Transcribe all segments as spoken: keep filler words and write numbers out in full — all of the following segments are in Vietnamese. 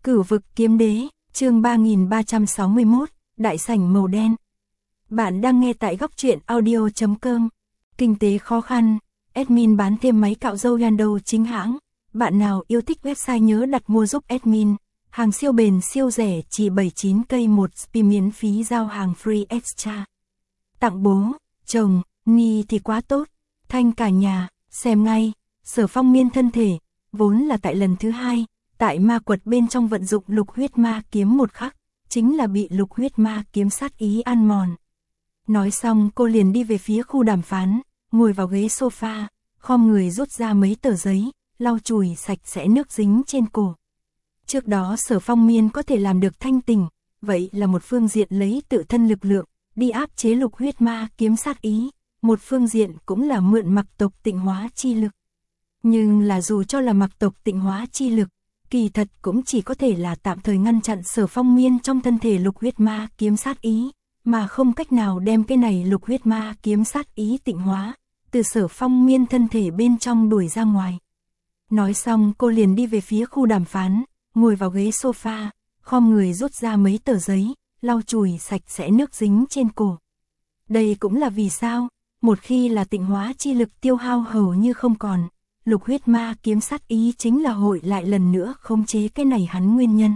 Cửu vực kiếm đế, chương ba nghìn ba trăm sáu mươi mốt, đại sảnh màu đen. Bạn đang nghe tại góc truyện audio chấm com. Kinh tế khó khăn, admin bán thêm máy cạo râu Yando chính hãng. Bạn nào yêu thích website nhớ đặt mua giúp admin. Hàng siêu bền siêu rẻ chỉ bảy mươi chín cây một spi miễn phí giao hàng free extra. Tặng bố, chồng, Ni thì quá tốt. Thanh cả nhà, xem ngay. Sở Phong Miên thân thể, vốn là tại lần thứ hai. Tại ma quật bên trong vận dụng lục huyết ma kiếm một khắc, chính là bị lục huyết ma kiếm sát ý ăn mòn. Nói xong cô liền đi về phía khu đàm phán, ngồi vào ghế sofa, khom người rút ra mấy tờ giấy, lau chùi sạch sẽ nước dính trên cổ. Trước đó Sở Phong Miên có thể làm được thanh tỉnh, vậy là một phương diện lấy tự thân lực lượng, đi áp chế lục huyết ma kiếm sát ý, một phương diện cũng là mượn mặc tộc tịnh hóa chi lực. Nhưng là dù cho là mặc tộc tịnh hóa chi lực, kỳ thật cũng chỉ có thể là tạm thời ngăn chặn Sở Phong Miên trong thân thể lục huyết ma kiếm sát ý, mà không cách nào đem cái này lục huyết ma kiếm sát ý tịnh hóa, từ Sở Phong Miên thân thể bên trong đuổi ra ngoài. Nói xong cô liền đi về phía khu đàm phán, ngồi vào ghế sofa, khom người rút ra mấy tờ giấy, lau chùi sạch sẽ nước dính trên cổ. Đây cũng là vì sao, một khi là tịnh hóa chi lực tiêu hao hầu như không còn, lục huyết ma kiếm sát ý chính là hội lại lần nữa khống chế cái này hắn nguyên nhân.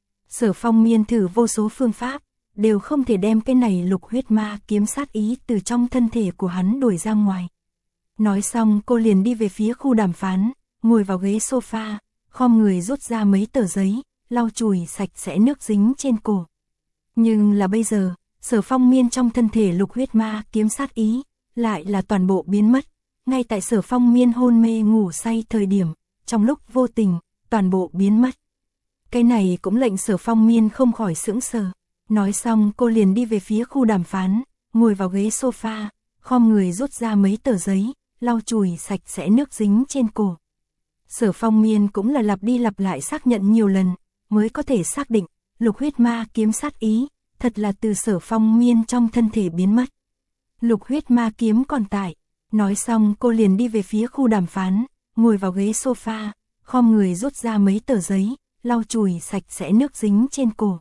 Sở Phong Miên thử vô số phương pháp, đều không thể đem cái này lục huyết ma kiếm sát ý từ trong thân thể của hắn đuổi ra ngoài. Nói xong cô liền đi về phía khu đàm phán, ngồi vào ghế sofa, khom người rút ra mấy tờ giấy, lau chùi sạch sẽ nước dính trên cổ. Nhưng là bây giờ, Sở Phong Miên trong thân thể lục huyết ma kiếm sát ý, lại là toàn bộ biến mất. Ngay tại Sở Phong Miên hôn mê ngủ say thời điểm, trong lúc vô tình, toàn bộ biến mất. Cái này cũng lệnh Sở Phong Miên không khỏi sững sờ. Nói xong cô liền đi về phía khu đàm phán, ngồi vào ghế sofa, khom người rút ra mấy tờ giấy, lau chùi sạch sẽ nước dính trên cổ. Sở Phong Miên cũng là lặp đi lặp lại xác nhận nhiều lần, mới có thể xác định, lục huyết ma kiếm sát ý, thật là từ Sở Phong Miên trong thân thể biến mất. Lục huyết ma kiếm còn tại. Nói xong cô liền đi về phía khu đàm phán, ngồi vào ghế sofa, khom người rút ra mấy tờ giấy, lau chùi sạch sẽ nước dính trên cổ.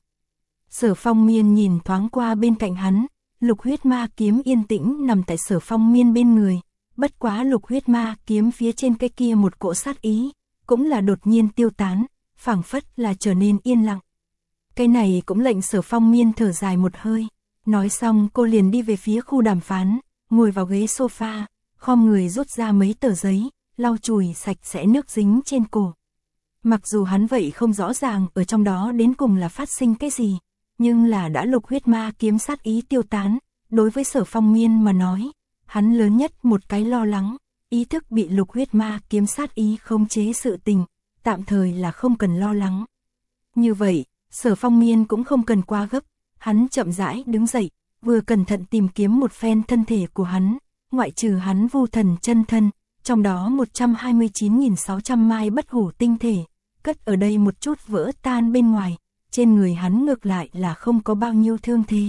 Sở Phong Miên nhìn thoáng qua bên cạnh hắn, lục huyết ma kiếm yên tĩnh nằm tại Sở Phong Miên bên người, bất quá lục huyết ma kiếm phía trên cái kia một cỗ sát ý, cũng là đột nhiên tiêu tán, phảng phất là trở nên yên lặng. Cái này cũng lệnh Sở Phong Miên thở dài một hơi. Nói xong cô liền đi về phía khu đàm phán, ngồi vào ghế sofa, khom người rút ra mấy tờ giấy, lau chùi sạch sẽ nước dính trên cổ. Mặc dù hắn vậy không rõ ràng ở trong đó đến cùng là phát sinh cái gì, nhưng là đã lục huyết ma kiếm sát ý tiêu tán, đối với Sở Phong Miên mà nói, hắn lớn nhất một cái lo lắng, ý thức bị lục huyết ma kiếm sát ý khống chế sự tình, tạm thời là không cần lo lắng. Như vậy, Sở Phong Miên cũng không cần quá gấp, hắn chậm rãi đứng dậy, vừa cẩn thận tìm kiếm một phen thân thể của hắn. Ngoại trừ hắn vu thần chân thân, trong đó một trăm hai mươi chín nghìn sáu trăm mai bất hủ tinh thể, cất ở đây một chút vỡ tan bên ngoài, trên người hắn ngược lại là không có bao nhiêu thương thế.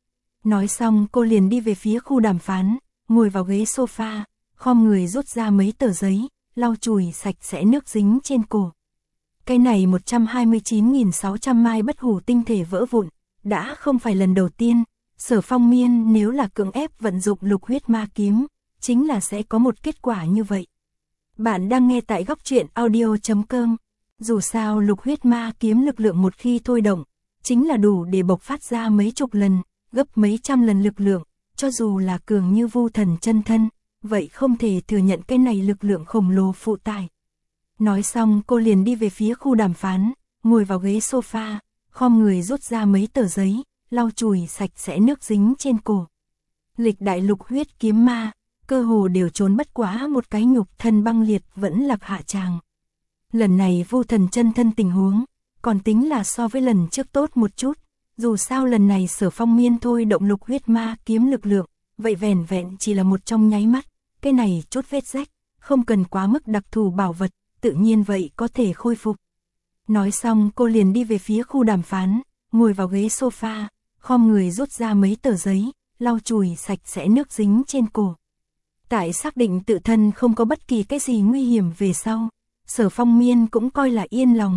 Nói xong cô liền đi về phía khu đàm phán, ngồi vào ghế sofa, khom người rút ra mấy tờ giấy, lau chùi sạch sẽ nước dính trên cổ. Cái này một trăm hai mươi chín nghìn sáu trăm mai bất hủ tinh thể vỡ vụn, đã không phải lần đầu tiên. Sở Phong Miên nếu là cưỡng ép vận dụng lục huyết ma kiếm, chính là sẽ có một kết quả như vậy. Bạn đang nghe tại góc truyện audio chấm com. Dù sao lục huyết ma kiếm lực lượng một khi thôi động, chính là đủ để bộc phát ra mấy chục lần, gấp mấy trăm lần lực lượng, cho dù là cường như vu thần chân thân, vậy không thể thừa nhận cái này lực lượng khổng lồ phụ tải. Nói xong cô liền đi về phía khu đàm phán, ngồi vào ghế sofa, khom người rút ra mấy tờ giấy, lau chùi sạch sẽ nước dính trên cổ. Lịch đại lục huyết kiếm ma, cơ hồ đều trốn bất quá một cái nhục thân băng liệt vẫn lạc hạ tràng. Lần này vu thần chân thân tình huống, còn tính là so với lần trước tốt một chút, dù sao lần này Sở Phong Miên thôi động lục huyết ma kiếm lực lượng, vậy vẻn vẹn chỉ là một trong nháy mắt, cái này chút vết rách, không cần quá mức đặc thù bảo vật, tự nhiên vậy có thể khôi phục. Nói xong cô liền đi về phía khu đàm phán, ngồi vào ghế sofa, khom người rút ra mấy tờ giấy, lau chùi sạch sẽ nước dính trên cổ. Tại xác định tự thân không có bất kỳ cái gì nguy hiểm về sau, Sở Phong Miên cũng coi là yên lòng,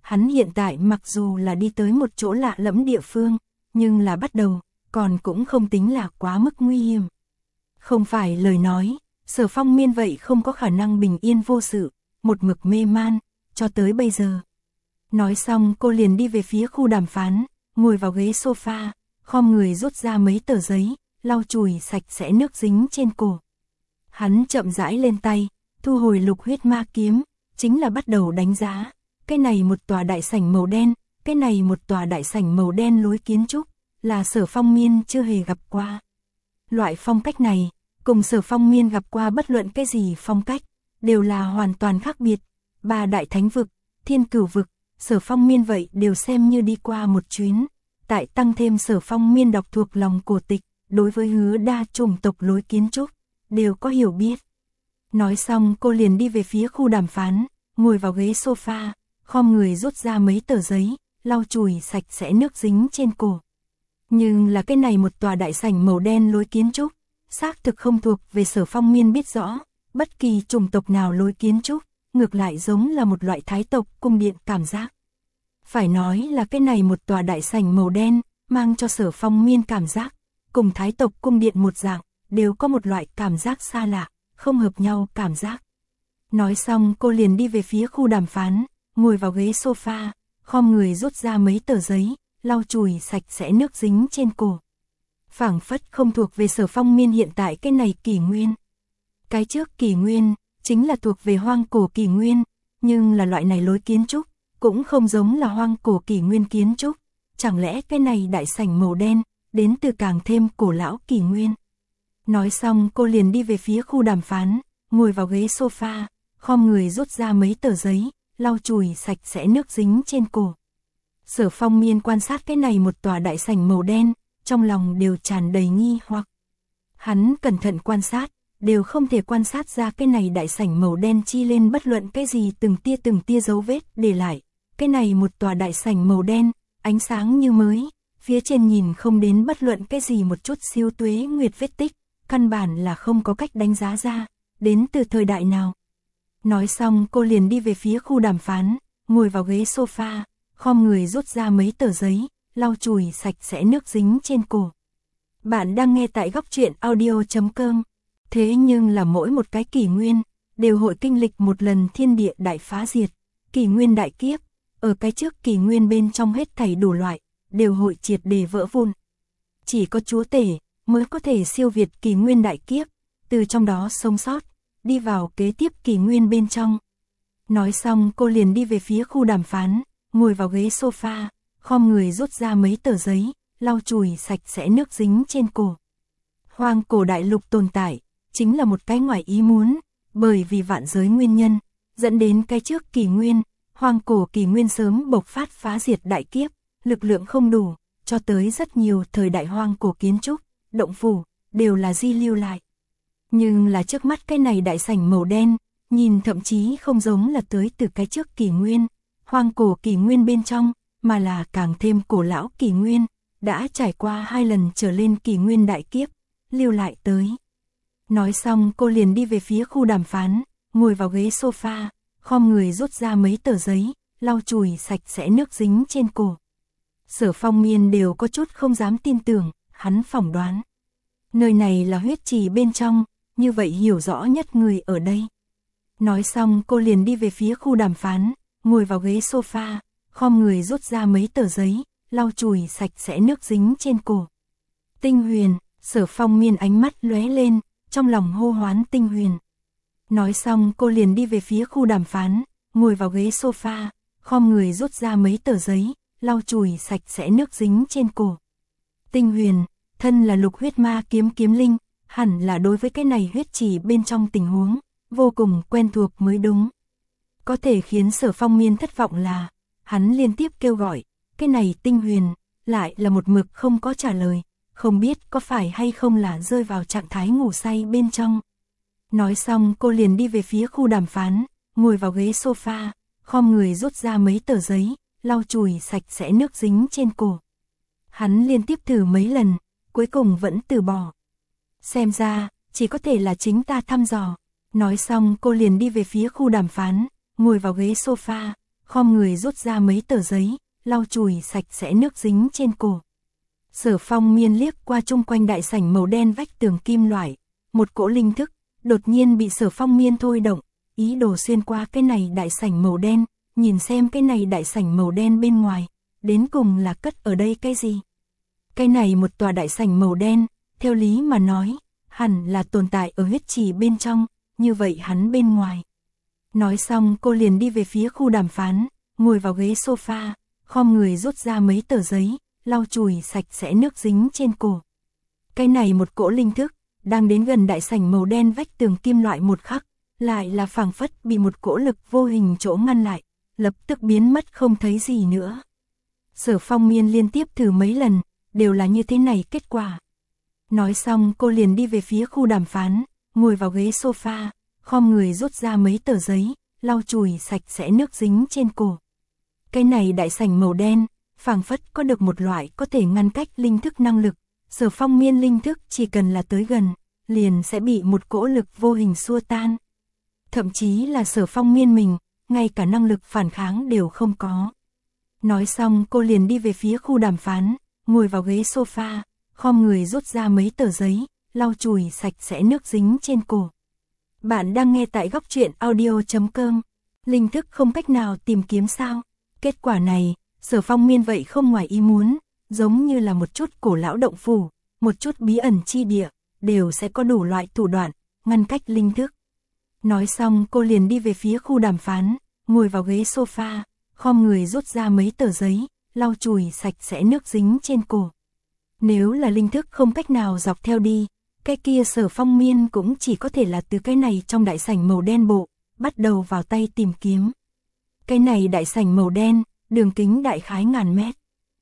Hắn hiện tại mặc dù là đi tới một chỗ lạ lẫm địa phương, nhưng là bắt đầu, còn cũng không tính là quá mức nguy hiểm. Không phải lời nói, Sở Phong Miên vậy không có khả năng bình yên vô sự, một mực mê man, cho tới bây giờ. Nói xong cô liền đi về phía khu đàm phán, ngồi vào ghế sofa, khom người rút ra mấy tờ giấy, lau chùi sạch sẽ nước dính trên cổ. Hắn chậm rãi lên tay, thu hồi lục huyết ma kiếm, chính là bắt đầu đánh giá. Cái này một tòa đại sảnh màu đen, cái này một tòa đại sảnh màu đen lối kiến trúc, là Sở Phong Miên chưa hề gặp qua. Loại phong cách này, cùng Sở Phong Miên gặp qua bất luận cái gì phong cách, đều là hoàn toàn khác biệt. Ba đại thánh vực, thiên cửu vực, Sở Phong Miên vậy đều xem như đi qua một chuyến. Tại tăng thêm Sở Phong Miên đọc thuộc lòng cổ tịch, đối với Hứa đa chủng tộc lối kiến trúc, đều có hiểu biết. Nói xong cô liền đi về phía khu đàm phán, ngồi vào ghế sofa, khom người rút ra mấy tờ giấy, lau chùi sạch sẽ nước dính trên cổ. Nhưng là cái này một tòa đại sảnh màu đen lối kiến trúc, xác thực không thuộc về Sở Phong Miên biết rõ, bất kỳ chủng tộc nào lối kiến trúc, ngược lại giống là một loại thái tộc cung điện cảm giác. Phải nói là cái này một tòa đại sảnh màu đen, mang cho Sở Phong Miên cảm giác, cùng thái tộc cung điện một dạng, đều có một loại cảm giác xa lạ, không hợp nhau cảm giác. Nói xong cô liền đi về phía khu đàm phán, ngồi vào ghế sofa, khom người rút ra mấy tờ giấy, lau chùi sạch sẽ nước dính trên cổ. Phảng phất không thuộc về Sở Phong Miên hiện tại cái này kỷ nguyên. Cái trước kỷ nguyên, chính là thuộc về hoang cổ kỷ nguyên, nhưng là loại này lối kiến trúc, cũng không giống là hoang cổ kỷ nguyên kiến trúc. Chẳng lẽ cái này đại sảnh màu đen, đến từ càng thêm cổ lão kỷ nguyên. Nói xong cô liền đi về phía khu đàm phán, ngồi vào ghế sofa, khom người rút ra mấy tờ giấy, lau chùi sạch sẽ nước dính trên cổ. Sở Phong Miên quan sát cái này một tòa đại sảnh màu đen, trong lòng đều tràn đầy nghi hoặc. Hắn cẩn thận quan sát, đều không thể quan sát ra cái này đại sảnh màu đen chi lên bất luận cái gì từng tia từng tia dấu vết để lại. Cái này một tòa đại sảnh màu đen, ánh sáng như mới, phía trên nhìn không đến bất luận cái gì một chút siêu tuế nguyệt vết tích, căn bản là không có cách đánh giá ra, đến từ thời đại nào. Nói xong cô liền đi về phía khu đàm phán, ngồi vào ghế sofa, khom người rút ra mấy tờ giấy, lau chùi sạch sẽ nước dính trên cổ. Bạn đang nghe tại góc truyện audio chấm com. Thế nhưng là mỗi một cái kỷ nguyên, đều hội kinh lịch một lần thiên địa đại phá diệt, kỷ nguyên đại kiếp, ở cái trước kỷ nguyên bên trong hết thảy đủ loại, đều hội triệt để vỡ vụn. Chỉ có chúa tể mới có thể siêu việt kỷ nguyên đại kiếp, từ trong đó sống sót, đi vào kế tiếp kỷ nguyên bên trong. Nói xong cô liền đi về phía khu đàm phán, ngồi vào ghế sofa, khom người rút ra mấy tờ giấy, lau chùi sạch sẽ nước dính trên cổ. Hoang cổ đại lục tồn tại, chính là một cái ngoài ý muốn, bởi vì vạn giới nguyên nhân, dẫn đến cái trước kỷ nguyên, hoang cổ kỷ nguyên sớm bộc phát phá diệt đại kiếp, lực lượng không đủ, cho tới rất nhiều thời đại hoang cổ kiến trúc, động phủ, đều là di lưu lại. Nhưng là trước mắt cái này đại sảnh màu đen, nhìn thậm chí không giống là tới từ cái trước kỷ nguyên, hoang cổ kỷ nguyên bên trong, mà là càng thêm cổ lão kỷ nguyên, đã trải qua hai lần trở lên kỷ nguyên đại kiếp, lưu lại tới. Nói xong cô liền đi về phía khu đàm phán, ngồi vào ghế sofa, khom người rút ra mấy tờ giấy, lau chùi sạch sẽ nước dính trên cổ. Sở Phong Miên đều có chút không dám tin tưởng, hắn phỏng đoán. Nơi này là huyết trì bên trong, như vậy hiểu rõ nhất người ở đây. Nói xong cô liền đi về phía khu đàm phán, ngồi vào ghế sofa, khom người rút ra mấy tờ giấy, lau chùi sạch sẽ nước dính trên cổ. Tinh huyền, Sở Phong Miên ánh mắt lóe lên, trong lòng hô hoán tinh huyền. Nói xong cô liền đi về phía khu đàm phán, ngồi vào ghế sofa, khom người rút ra mấy tờ giấy, lau chùi sạch sẽ nước dính trên cổ. Tinh huyền, thân là lục huyết ma kiếm kiếm linh, hẳn là đối với cái này huyết trì bên trong tình huống, vô cùng quen thuộc mới đúng. Có thể khiến Sở Phong Miên thất vọng là, hắn liên tiếp kêu gọi, cái này tinh huyền, lại là một mực không có trả lời, không biết có phải hay không là rơi vào trạng thái ngủ say bên trong. Nói xong cô liền đi về phía khu đàm phán, ngồi vào ghế sofa, khom người rút ra mấy tờ giấy, lau chùi sạch sẽ nước dính trên cổ. Hắn liên tiếp thử mấy lần, cuối cùng vẫn từ bỏ. Xem ra, chỉ có thể là chính ta thăm dò. Nói xong cô liền đi về phía khu đàm phán, ngồi vào ghế sofa, khom người rút ra mấy tờ giấy, lau chùi sạch sẽ nước dính trên cổ. Sở Phong Miên liếc qua chung quanh đại sảnh màu đen vách tường kim loại, một cỗ linh thức đột nhiên bị Sở Phong Miên thôi động, ý đồ xuyên qua cái này đại sảnh màu đen, nhìn xem cái này đại sảnh màu đen bên ngoài, đến cùng là cất ở đây cái gì. Cái này một tòa đại sảnh màu đen, theo lý mà nói, hẳn là tồn tại ở huyết trì bên trong, như vậy hắn bên ngoài. Nói xong cô liền đi về phía khu đàm phán, ngồi vào ghế sofa, khom người rút ra mấy tờ giấy, lau chùi sạch sẽ nước dính trên cổ. Cái này một cỗ linh thức, đang đến gần đại sảnh màu đen vách tường kim loại một khắc, lại là phảng phất bị một cỗ lực vô hình chỗ ngăn lại, lập tức biến mất không thấy gì nữa. Sở Phong Miên liên tiếp thử mấy lần, đều là như thế này kết quả. Nói xong cô liền đi về phía khu đàm phán, ngồi vào ghế sofa, khom người rút ra mấy tờ giấy, lau chùi sạch sẽ nước dính trên cổ. Cái này đại sảnh màu đen, phảng phất có được một loại có thể ngăn cách linh thức năng lực. Sở Phong Miên linh thức chỉ cần là tới gần, liền sẽ bị một cỗ lực vô hình xua tan. Thậm chí là Sở Phong Miên mình, ngay cả năng lực phản kháng đều không có. Nói xong cô liền đi về phía khu đàm phán, ngồi vào ghế sofa, khom người rút ra mấy tờ giấy, lau chùi sạch sẽ nước dính trên cổ. Bạn đang nghe tại góc truyện audio chấm com. Linh thức không cách nào tìm kiếm sao? Kết quả này, Sở Phong Miên vậy không ngoài ý muốn, giống như là một chút cổ lão động phủ, một chút bí ẩn chi địa, đều sẽ có đủ loại thủ đoạn, ngăn cách linh thức. Nói xong cô liền đi về phía khu đàm phán, ngồi vào ghế sofa, khom người rút ra mấy tờ giấy, lau chùi sạch sẽ nước dính trên cổ. Nếu là linh thức không cách nào dọc theo đi, cái kia Sở Phong Miên cũng chỉ có thể là từ cái này trong đại sảnh màu đen bộ, bắt đầu vào tay tìm kiếm. Cái này đại sảnh màu đen, đường kính đại khái ngàn mét.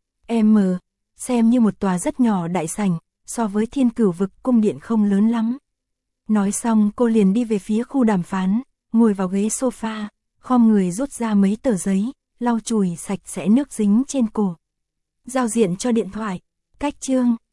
M, xem như một tòa rất nhỏ đại sảnh, so với Thiên Cửu vực cung điện không lớn lắm. Nói xong cô liền đi về phía khu đàm phán, ngồi vào ghế sofa, khom người rút ra mấy tờ giấy, lau chùi sạch sẽ nước dính trên cổ. Giao diện cho điện thoại, cách chương.